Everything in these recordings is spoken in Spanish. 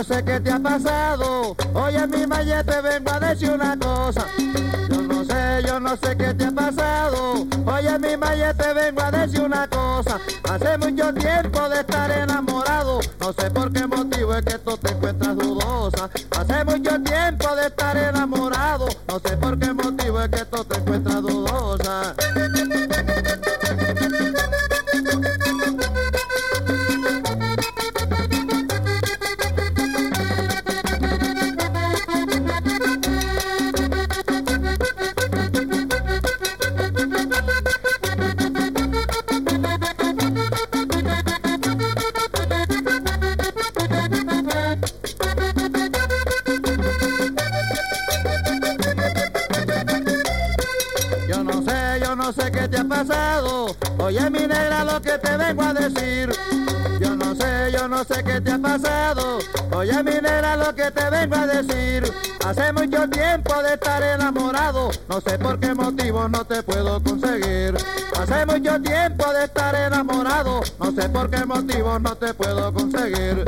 sé qué te ha pasado. Oye, mi Maye, te vengo a decir una cosa. Yo no sé qué te ha pasado. Oye, mi Maye, te vengo a decir una cosa. Hace mucho tiempo de estar enamorado. No sé por qué motivo es que tú te encuentras dudosa. Hace mucho tiempo de estar enamorado. No sé por qué motivo es que tú te encuentras dudosa. Yo no sé qué te ha pasado. Oye, mi negra, lo que te vengo a decir. Yo no sé qué te ha pasado. Oye, mi negra, lo que te vengo a decir. Hace mucho tiempo de estar enamorado. No sé por qué motivo no te puedo conseguir. Hace mucho tiempo de estar enamorado. No sé por qué motivo no te puedo conseguir.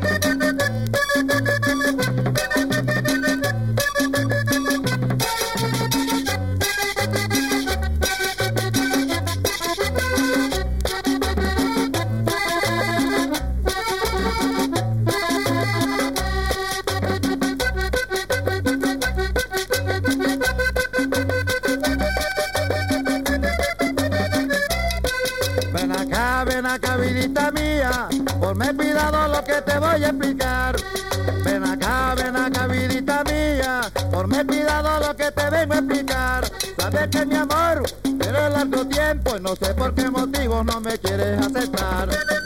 Ven acá, vidita mía, ponme cuidado lo que te voy a explicar. Ven acá, vidita mía, ponme cuidado lo que te vengo a explicar. Sabes que mi amor, pero largo tiempo y no sé por qué motivo no me quieres aceptar.